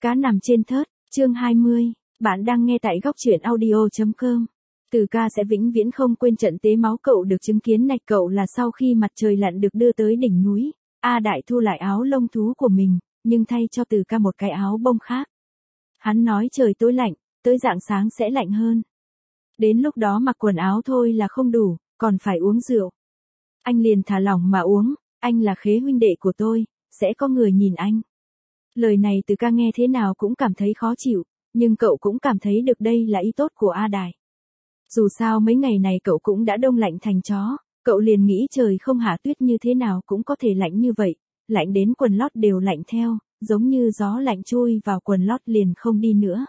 Cá nằm trên thớt, chương 20. Bạn đang nghe tại góc truyện audio.com. Từ ca sẽ vĩnh viễn không quên trận tế máu cậu được chứng kiến này. Cậu là sau khi mặt trời lặn được đưa tới đỉnh núi, A Đại thu lại áo lông thú của mình, nhưng thay cho Từ ca một cái áo bông khác. Hắn nói trời tối lạnh, tới rạng sáng sẽ lạnh hơn. Đến lúc đó mặc quần áo thôi là không đủ, còn phải uống rượu. Anh liền thả lỏng mà uống, anh là khế huynh đệ của tôi, sẽ có người nhìn anh. Lời này Từ ca nghe thế nào cũng cảm thấy khó chịu, nhưng cậu cũng cảm thấy được đây là ý tốt của A Đại. Dù sao mấy ngày này cậu cũng đã đông lạnh thành chó, cậu liền nghĩ trời không hạ tuyết như thế nào cũng có thể lạnh như vậy, lạnh đến quần lót đều lạnh theo, giống như gió lạnh chui vào quần lót liền không đi nữa.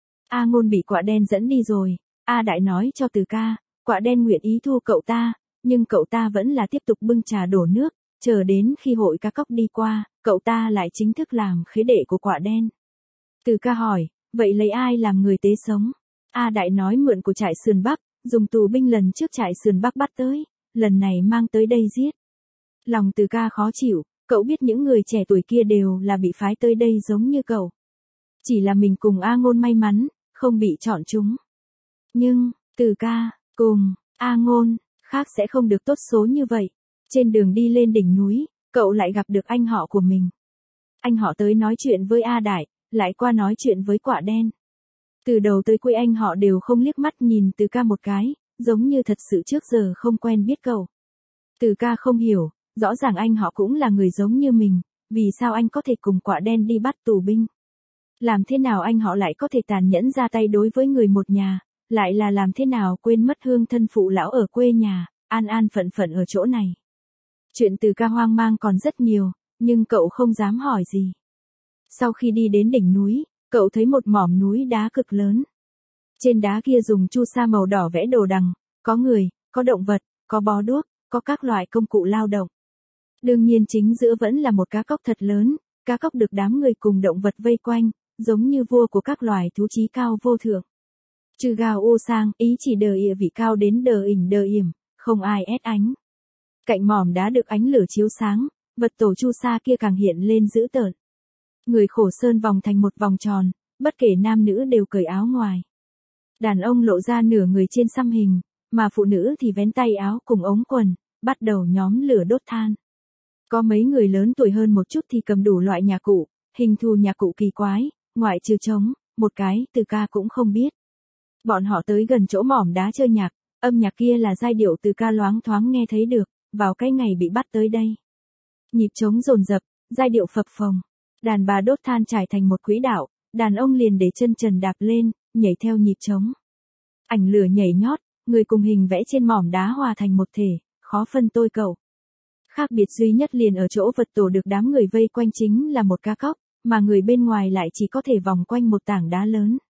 A Ngôn bị quạ đen dẫn đi rồi, A Đại nói cho Từ ca, quạ đen nguyện ý thu cậu ta, nhưng cậu ta vẫn là tiếp tục bưng trà đổ nước, chờ đến khi hội cá cóc đi qua, cậu ta lại chính thức làm khế đệ của quạ đen. Từ ca hỏi, vậy lấy ai làm người tế sống? A Đại nói mượn của trại sườn Bắc, dùng tù binh lần trước trại sườn Bắc bắt tới, lần này mang tới đây giết. Lòng Từ ca khó chịu, cậu biết những người trẻ tuổi kia đều là bị phái tới đây giống như cậu. Chỉ là mình cùng A Ngôn may mắn, không bị chọn chúng. Nhưng, Từ ca, cùng, A Ngôn, khác sẽ không được tốt số như vậy. Trên đường đi lên đỉnh núi, cậu lại gặp được anh họ của mình. Anh họ tới nói chuyện với A Đại, lại qua nói chuyện với quạ đen. Từ đầu tới cuối anh họ đều không liếc mắt nhìn Từ ca một cái, giống như thật sự trước giờ không quen biết cậu. Từ ca không hiểu, rõ ràng anh họ cũng là người giống như mình, vì sao anh có thể cùng quạ đen đi bắt tù binh? Làm thế nào anh họ lại có thể tàn nhẫn ra tay đối với người một nhà, lại là làm thế nào quên mất hương thân phụ lão ở quê nhà, an an phận phận ở chỗ này? Chuyện Từ ca hoang mang còn rất nhiều, nhưng cậu không dám hỏi gì. Sau khi đi đến đỉnh núi, cậu thấy một mỏm núi đá cực lớn. Trên đá kia dùng chu sa màu đỏ vẽ đồ đằng, có người, có động vật, có bó đuốc, có các loại công cụ lao động. Đương nhiên chính giữa vẫn là một cá cóc thật lớn, cá cóc được đám người cùng động vật vây quanh, giống như vua của các loài thú chí cao vô thượng. Trừ gào ô sang, ý chỉ đờ ỉa vị cao đến đờ ỉnh đờ yểm, không ai ét ánh. Cạnh mỏm đá được ánh lửa chiếu sáng, vật tổ chu sa kia càng hiện lên dữ tợn. Người khổ sơn vòng thành một vòng tròn, bất kể nam nữ đều cởi áo ngoài. Đàn ông lộ ra nửa người trên xăm hình, mà phụ nữ thì vén tay áo cùng ống quần, bắt đầu nhóm lửa đốt than. Có mấy người lớn tuổi hơn một chút thì cầm đủ loại nhạc cụ, hình thù nhạc cụ kỳ quái, ngoại trừ trống, một cái Từ ca cũng không biết. Bọn họ tới gần chỗ mỏm đá chơi nhạc, âm nhạc kia là giai điệu Từ ca loáng thoáng nghe thấy được, vào cái ngày bị bắt tới đây. Nhịp trống dồn dập, giai điệu phập phồng. Đàn bà đốt than trải thành một quỹ đạo, đàn ông liền để chân trần đạp lên, nhảy theo nhịp trống. Ảnh lửa nhảy nhót, người cùng hình vẽ trên mỏm đá hòa thành một thể, khó phân tôi cậu. Khác biệt duy nhất liền ở chỗ vật tổ được đám người vây quanh chính là một cá cóc, mà người bên ngoài lại chỉ có thể vòng quanh một tảng đá lớn.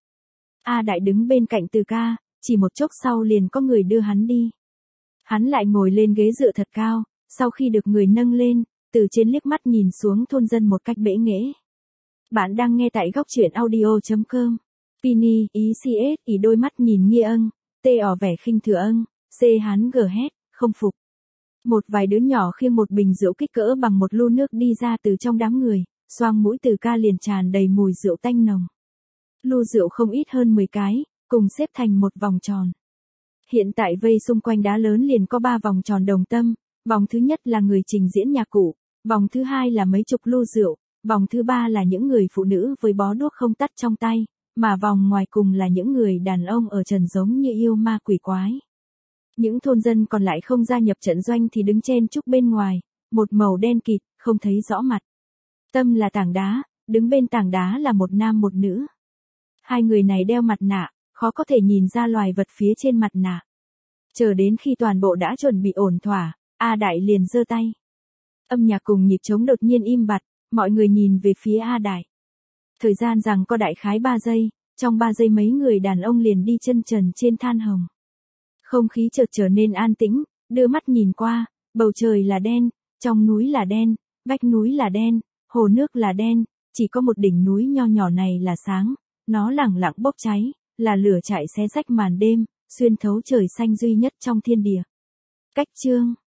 A Đại đứng bên cạnh Từ ca, chỉ một chốc sau liền có người đưa hắn đi. Hắn lại ngồi lên ghế dựa thật cao, sau khi được người nâng lên, từ trên liếc mắt nhìn xuống thôn dân một cách bẽ nghễ. Bạn đang nghe tại góc truyện audio.com. Pini, ý CS, ý đôi mắt nhìn nghi âng, tê ỏ vẻ khinh thừa âng, xê hắn gờ hét, không phục. Một vài đứa nhỏ khiêng một bình rượu kích cỡ bằng một lu nước đi ra từ trong đám người, xoang mũi Từ ca liền tràn đầy mùi rượu tanh nồng. Lu rượu không ít hơn 10 cái, cùng xếp thành một vòng tròn. Hiện tại vây xung quanh đá lớn liền có 3 vòng tròn đồng tâm, vòng thứ nhất là người trình diễn nhạc cụ, vòng thứ hai là mấy chục lu rượu, vòng thứ ba là những người phụ nữ với bó đuốc không tắt trong tay, mà vòng ngoài cùng là những người đàn ông ở trần giống như yêu ma quỷ quái. Những thôn dân còn lại không gia nhập trận doanh thì đứng chen chúc bên ngoài, một màu đen kịt, không thấy rõ mặt. Tâm là tảng đá, đứng bên tảng đá là một nam một nữ. Hai người này đeo mặt nạ, khó có thể nhìn ra loài vật phía trên mặt nạ. Chờ đến khi toàn bộ đã chuẩn bị ổn thỏa, A Đại liền giơ tay. Âm nhạc cùng nhịp trống đột nhiên im bặt, mọi người nhìn về phía A Đại. Thời gian rằng có đại khái 3 giây, trong 3 giây mấy người đàn ông liền đi chân trần trên than hồng. Không khí chợt trở nên an tĩnh, đưa mắt nhìn qua, bầu trời là đen, trong núi là đen, vách núi là đen, hồ nước là đen, chỉ có một đỉnh núi nho nhỏ này là sáng, nó lẳng lặng bốc cháy, là lửa chạy xé rách màn đêm, xuyên thấu trời xanh duy nhất trong thiên địa. Cách chương